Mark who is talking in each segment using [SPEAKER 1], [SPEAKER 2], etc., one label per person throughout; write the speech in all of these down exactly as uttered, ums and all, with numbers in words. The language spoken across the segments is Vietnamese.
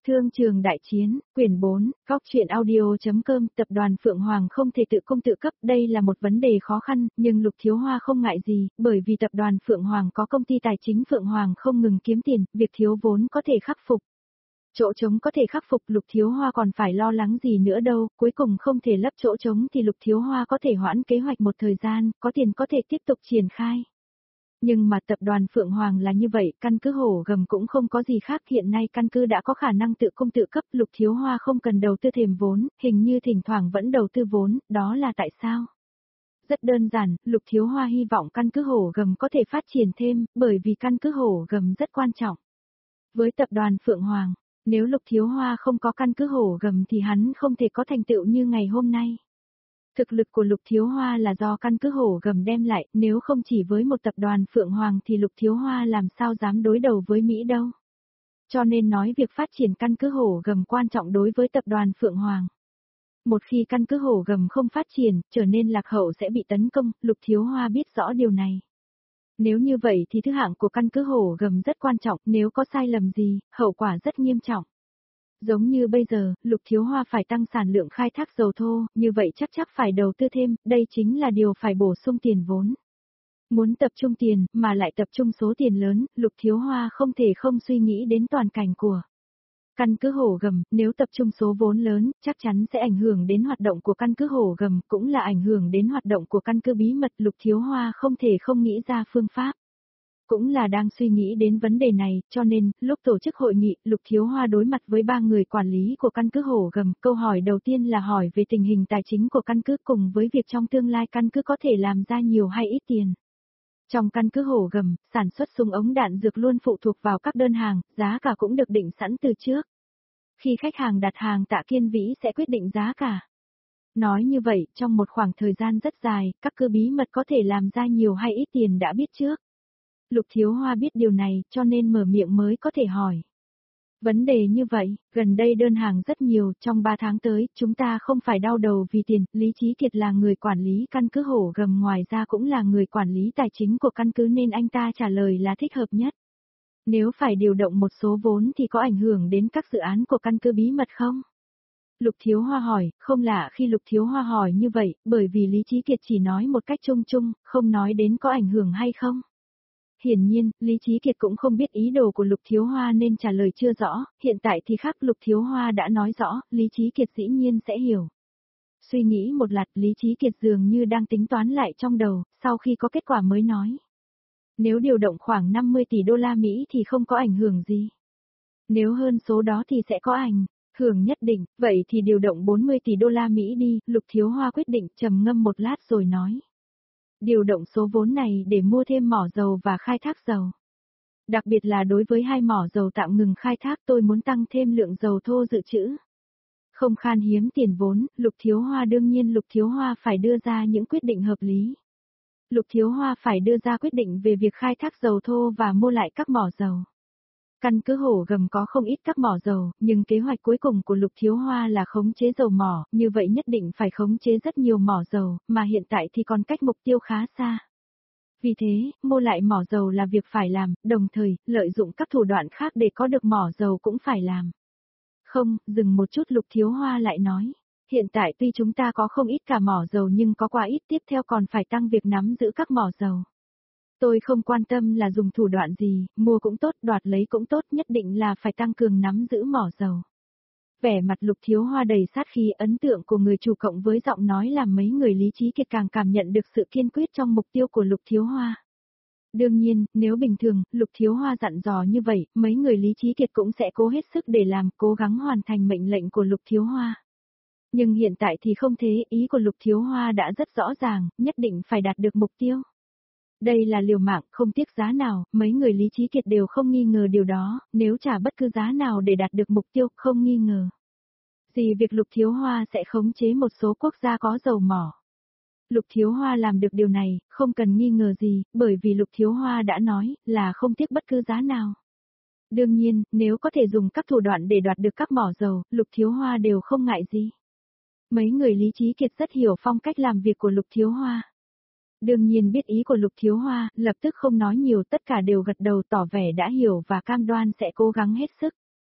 [SPEAKER 1] Thương trường đại chiến, quyển bốn, góc truyện audio.com, tập đoàn Phượng Hoàng không thể tự công tự cấp, đây là một vấn đề khó khăn, nhưng Lục Thiếu Hoa không ngại gì, bởi vì tập đoàn Phượng Hoàng có công ty tài chính Phượng Hoàng không ngừng kiếm tiền, việc thiếu vốn có thể khắc phục. Chỗ trống có thể khắc phục, Lục Thiếu Hoa còn phải lo lắng gì nữa đâu, cuối cùng không thể lấp chỗ trống thì Lục Thiếu Hoa có thể hoãn kế hoạch một thời gian, có tiền có thể tiếp tục triển khai. Nhưng mà tập đoàn Phượng Hoàng là như vậy, căn cứ Hổ Gầm cũng không có gì khác, hiện nay căn cứ đã có khả năng tự công tự cấp, Lục Thiếu Hoa không cần đầu tư thềm vốn, hình như thỉnh thoảng vẫn đầu tư vốn, đó là tại sao? Rất đơn giản, Lục Thiếu Hoa hy vọng căn cứ Hổ Gầm có thể phát triển thêm, bởi vì căn cứ Hổ Gầm rất quan trọng. Với tập đoàn Phượng Hoàng, nếu Lục Thiếu Hoa không có căn cứ Hổ Gầm thì hắn không thể có thành tựu như ngày hôm nay. Thực lực của Lục Thiếu Hoa là do căn cứ Hổ Gầm đem lại, nếu không chỉ với một tập đoàn Phượng Hoàng thì Lục Thiếu Hoa làm sao dám đối đầu với Mỹ đâu. Cho nên nói việc phát triển căn cứ Hổ Gầm quan trọng đối với tập đoàn Phượng Hoàng. Một khi căn cứ Hổ Gầm không phát triển, trở nên lạc hậu sẽ bị tấn công, Lục Thiếu Hoa biết rõ điều này. Nếu như vậy thì thứ hạng của căn cứ Hổ Gầm rất quan trọng, nếu có sai lầm gì, hậu quả rất nghiêm trọng. Giống như bây giờ, Lục Thiếu Hoa phải tăng sản lượng khai thác dầu thô, như vậy chắc chắc phải đầu tư thêm, đây chính là điều phải bổ sung tiền vốn. Muốn tập trung tiền, mà lại tập trung số tiền lớn, Lục Thiếu Hoa không thể không suy nghĩ đến toàn cảnh của căn cứ Hổ Gầm, nếu tập trung số vốn lớn, chắc chắn sẽ ảnh hưởng đến hoạt động của căn cứ Hổ Gầm, cũng là ảnh hưởng đến hoạt động của căn cứ bí mật, Lục Thiếu Hoa không thể không nghĩ ra phương pháp. Cũng là đang suy nghĩ đến vấn đề này, cho nên, lúc tổ chức hội nghị, Lục Thiếu Hoa đối mặt với ba người quản lý của căn cứ Hổ Gầm, câu hỏi đầu tiên là hỏi về tình hình tài chính của căn cứ cùng với việc trong tương lai căn cứ có thể làm ra nhiều hay ít tiền. Trong căn cứ Hổ Gầm, sản xuất súng ống đạn dược luôn phụ thuộc vào các đơn hàng, giá cả cũng được định sẵn từ trước. Khi khách hàng đặt hàng Tạ Kiên Vĩ sẽ quyết định giá cả. Nói như vậy, trong một khoảng thời gian rất dài, các cơ bí mật có thể làm ra nhiều hay ít tiền đã biết trước. Lục Thiếu Hoa biết điều này, cho nên mở miệng mới có thể hỏi. Vấn đề như vậy, gần đây đơn hàng rất nhiều, trong ba tháng tới, chúng ta không phải đau đầu vì tiền, Lý Chí Kiệt là người quản lý căn cứ Hổ Gầm, ngoài ra cũng là người quản lý tài chính của căn cứ nên anh ta trả lời là thích hợp nhất. Nếu phải điều động một số vốn thì có ảnh hưởng đến các dự án của căn cứ bí mật không? Lục Thiếu Hoa hỏi, không lạ khi Lục Thiếu Hoa hỏi như vậy, bởi vì Lý Chí Kiệt chỉ nói một cách chung chung, không nói đến có ảnh hưởng hay không. Hiển nhiên, Lý Chí Kiệt cũng không biết ý đồ của Lục Thiếu Hoa nên trả lời chưa rõ, hiện tại thì khác Lục Thiếu Hoa đã nói rõ, Lý Chí Kiệt dĩ nhiên sẽ hiểu. Suy nghĩ một lát, Lý Chí Kiệt dường như đang tính toán lại trong đầu, sau khi có kết quả mới nói. Nếu điều động khoảng năm mươi tỷ đô la Mỹ thì không có ảnh hưởng gì. Nếu hơn số đó thì sẽ có ảnh hưởng nhất định, vậy thì điều động bốn mươi tỷ đô la Mỹ đi, Lục Thiếu Hoa quyết định trầm ngâm một lát rồi nói. Điều động số vốn này để mua thêm mỏ dầu và khai thác dầu. Đặc biệt là đối với hai mỏ dầu tạm ngừng khai thác tôi muốn tăng thêm lượng dầu thô dự trữ. Không khan hiếm tiền vốn, Lục Thiếu Hoa đương nhiên Lục Thiếu Hoa phải đưa ra những quyết định hợp lý. Lục Thiếu Hoa phải đưa ra quyết định về việc khai thác dầu thô và mua lại các mỏ dầu. Căn cứ Hổ Gầm có không ít các mỏ dầu, nhưng kế hoạch cuối cùng của Lục Thiếu Hoa là khống chế dầu mỏ, như vậy nhất định phải khống chế rất nhiều mỏ dầu, mà hiện tại thì còn cách mục tiêu khá xa. Vì thế, mua lại mỏ dầu là việc phải làm, đồng thời, lợi dụng các thủ đoạn khác để có được mỏ dầu cũng phải làm. Không, dừng một chút Lục Thiếu Hoa lại nói. Hiện tại tuy chúng ta có không ít cả mỏ dầu nhưng có quá ít, tiếp theo còn phải tăng việc nắm giữ các mỏ dầu. Tôi không quan tâm là dùng thủ đoạn gì, mua cũng tốt, đoạt lấy cũng tốt, nhất định là phải tăng cường nắm giữ mỏ dầu. Vẻ mặt Lục Thiếu Hoa đầy sát khí, ấn tượng của người chủ cộng với giọng nói làm mấy người Lý Chí Kiệt càng cảm nhận được sự kiên quyết trong mục tiêu của Lục Thiếu Hoa. Đương nhiên, nếu bình thường, Lục Thiếu Hoa dặn dò như vậy, mấy người Lý Chí Kiệt cũng sẽ cố hết sức để làm, cố gắng hoàn thành mệnh lệnh của Lục Thiếu Hoa. Nhưng hiện tại thì không thế, ý của Lục Thiếu Hoa đã rất rõ ràng, nhất định phải đạt được mục tiêu. Đây là liều mạng, không tiếc giá nào, mấy người Lý Chí Kiệt đều không nghi ngờ điều đó, nếu trả bất cứ giá nào để đạt được mục tiêu, không nghi ngờ. Gì việc Lục Thiếu Hoa sẽ khống chế một số quốc gia có dầu mỏ. Lục Thiếu Hoa làm được điều này, không cần nghi ngờ gì, bởi vì Lục Thiếu Hoa đã nói, là không tiếc bất cứ giá nào. Đương nhiên, nếu có thể dùng các thủ đoạn để đoạt được các mỏ dầu, Lục Thiếu Hoa đều không ngại gì. Mấy người Lý Chí Kiệt rất hiểu phong cách làm việc của Lục Thiếu Hoa. Đương nhiên biết ý của Lục Thiếu Hoa, lập tức không nói nhiều, tất cả đều gật đầu tỏ vẻ đã hiểu và cam đoan sẽ cố gắng hết sức.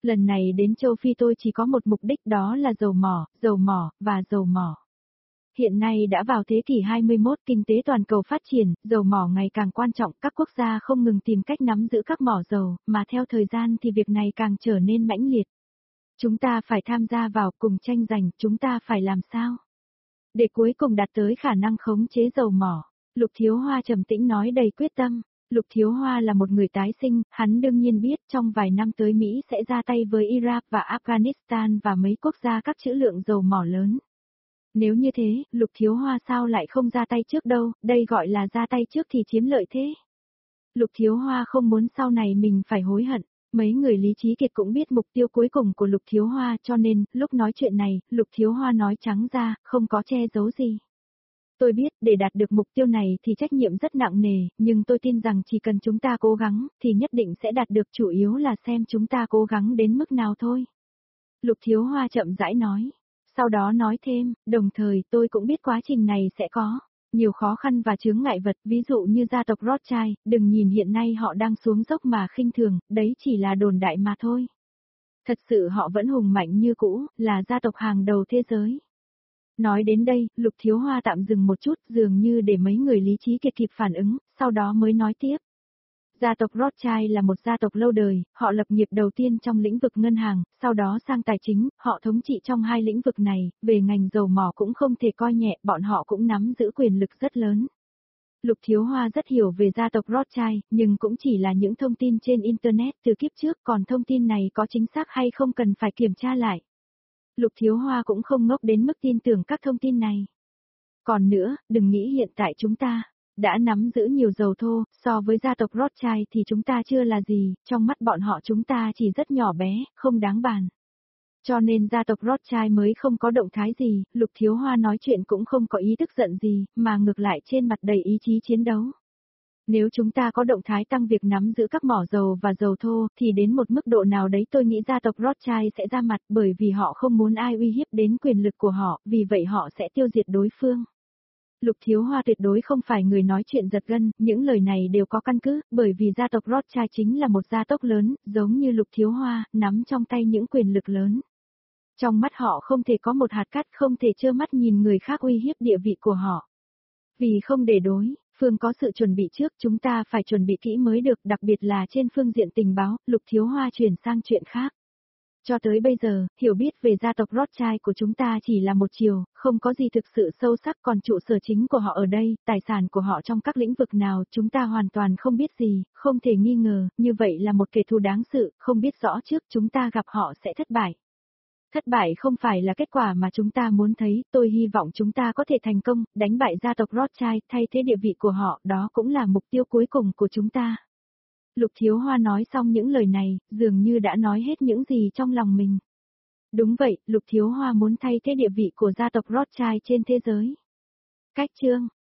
[SPEAKER 1] Lần này đến châu Phi tôi chỉ có một mục đích, đó là dầu mỏ, dầu mỏ, và dầu mỏ. Hiện nay đã vào thế kỷ hai mươi mốt, kinh tế toàn cầu phát triển, dầu mỏ ngày càng quan trọng, các quốc gia không ngừng tìm cách nắm giữ các mỏ dầu, mà theo thời gian thì việc này càng trở nên mãnh liệt. Chúng ta phải tham gia vào, cùng tranh giành, chúng ta phải làm sao? Để cuối cùng đạt tới khả năng khống chế dầu mỏ. Lục Thiếu Hoa trầm tĩnh nói đầy quyết tâm. Lục Thiếu Hoa là một người tái sinh, hắn đương nhiên biết trong vài năm tới Mỹ sẽ ra tay với Iraq và Afghanistan và mấy quốc gia các trữ lượng dầu mỏ lớn. Nếu như thế, Lục Thiếu Hoa sao lại không ra tay trước đâu, đây gọi là ra tay trước thì chiếm lợi thế. Lục Thiếu Hoa không muốn sau này mình phải hối hận. Mấy người lý trí kiệt cũng biết mục tiêu cuối cùng của Lục Thiếu Hoa, cho nên, lúc nói chuyện này, Lục Thiếu Hoa nói trắng ra, không có che giấu gì. Tôi biết, để đạt được mục tiêu này thì trách nhiệm rất nặng nề, nhưng tôi tin rằng chỉ cần chúng ta cố gắng, thì nhất định sẽ đạt được, chủ yếu là xem chúng ta cố gắng đến mức nào thôi. Lục Thiếu Hoa chậm rãi nói. Sau đó nói thêm, đồng thời tôi cũng biết quá trình này sẽ có nhiều khó khăn và chướng ngại vật, ví dụ như gia tộc Rothschild, đừng nhìn hiện nay họ đang xuống dốc mà khinh thường, đấy chỉ là đồn đại mà thôi. Thật sự họ vẫn hùng mạnh như cũ, là gia tộc hàng đầu thế giới. Nói đến đây, Lục Thiếu Hoa tạm dừng một chút, dường như để mấy người lý trí kiệt kịp phản ứng, sau đó mới nói tiếp. Gia tộc Rothschild là một gia tộc lâu đời, họ lập nghiệp đầu tiên trong lĩnh vực ngân hàng, sau đó sang tài chính, họ thống trị trong hai lĩnh vực này, về ngành dầu mỏ cũng không thể coi nhẹ, bọn họ cũng nắm giữ quyền lực rất lớn. Lục Thiếu Hoa rất hiểu về gia tộc Rothschild, nhưng cũng chỉ là những thông tin trên Internet từ kiếp trước, còn thông tin này có chính xác hay không cần phải kiểm tra lại. Lục Thiếu Hoa cũng không ngốc đến mức tin tưởng các thông tin này. Còn nữa, đừng nghĩ hiện tại chúng ta đã nắm giữ nhiều dầu thô, so với gia tộc Rothschild thì chúng ta chưa là gì, trong mắt bọn họ chúng ta chỉ rất nhỏ bé, không đáng bàn. Cho nên gia tộc Rothschild mới không có động thái gì, Lục Thiếu Hoa nói chuyện cũng không có ý tức giận gì, mà ngược lại trên mặt đầy ý chí chiến đấu. Nếu chúng ta có động thái tăng việc nắm giữ các mỏ dầu và dầu thô, thì đến một mức độ nào đấy tôi nghĩ gia tộc Rothschild sẽ ra mặt, bởi vì họ không muốn ai uy hiếp đến quyền lực của họ, vì vậy họ sẽ tiêu diệt đối phương. Lục Thiếu Hoa tuyệt đối không phải người nói chuyện giật gân, những lời này đều có căn cứ, bởi vì gia tộc Rothschild chính là một gia tộc lớn, giống như Lục Thiếu Hoa, nắm trong tay những quyền lực lớn. Trong mắt họ không thể có một hạt cát, không thể trơ mắt nhìn người khác uy hiếp địa vị của họ. Vì không để đối phương có sự chuẩn bị trước, chúng ta phải chuẩn bị kỹ mới được, đặc biệt là trên phương diện tình báo. Lục Thiếu Hoa chuyển sang chuyện khác. Cho tới bây giờ, hiểu biết về gia tộc Rothschild của chúng ta chỉ là một chiều, không có gì thực sự sâu sắc, còn trụ sở chính của họ ở đây, tài sản của họ trong các lĩnh vực nào, chúng ta hoàn toàn không biết gì, không thể nghi ngờ, như vậy là một kẻ thù đáng sợ, không biết rõ trước chúng ta gặp họ sẽ thất bại. Thất bại không phải là kết quả mà chúng ta muốn thấy, tôi hy vọng chúng ta có thể thành công, đánh bại gia tộc Rothschild, thay thế địa vị của họ, đó cũng là mục tiêu cuối cùng của chúng ta. Lục Thiếu Hoa nói xong những lời này, dường như đã nói hết những gì trong lòng mình. Đúng vậy, Lục Thiếu Hoa muốn thay thế địa vị của gia tộc Rothschild trên thế giới. Cách chương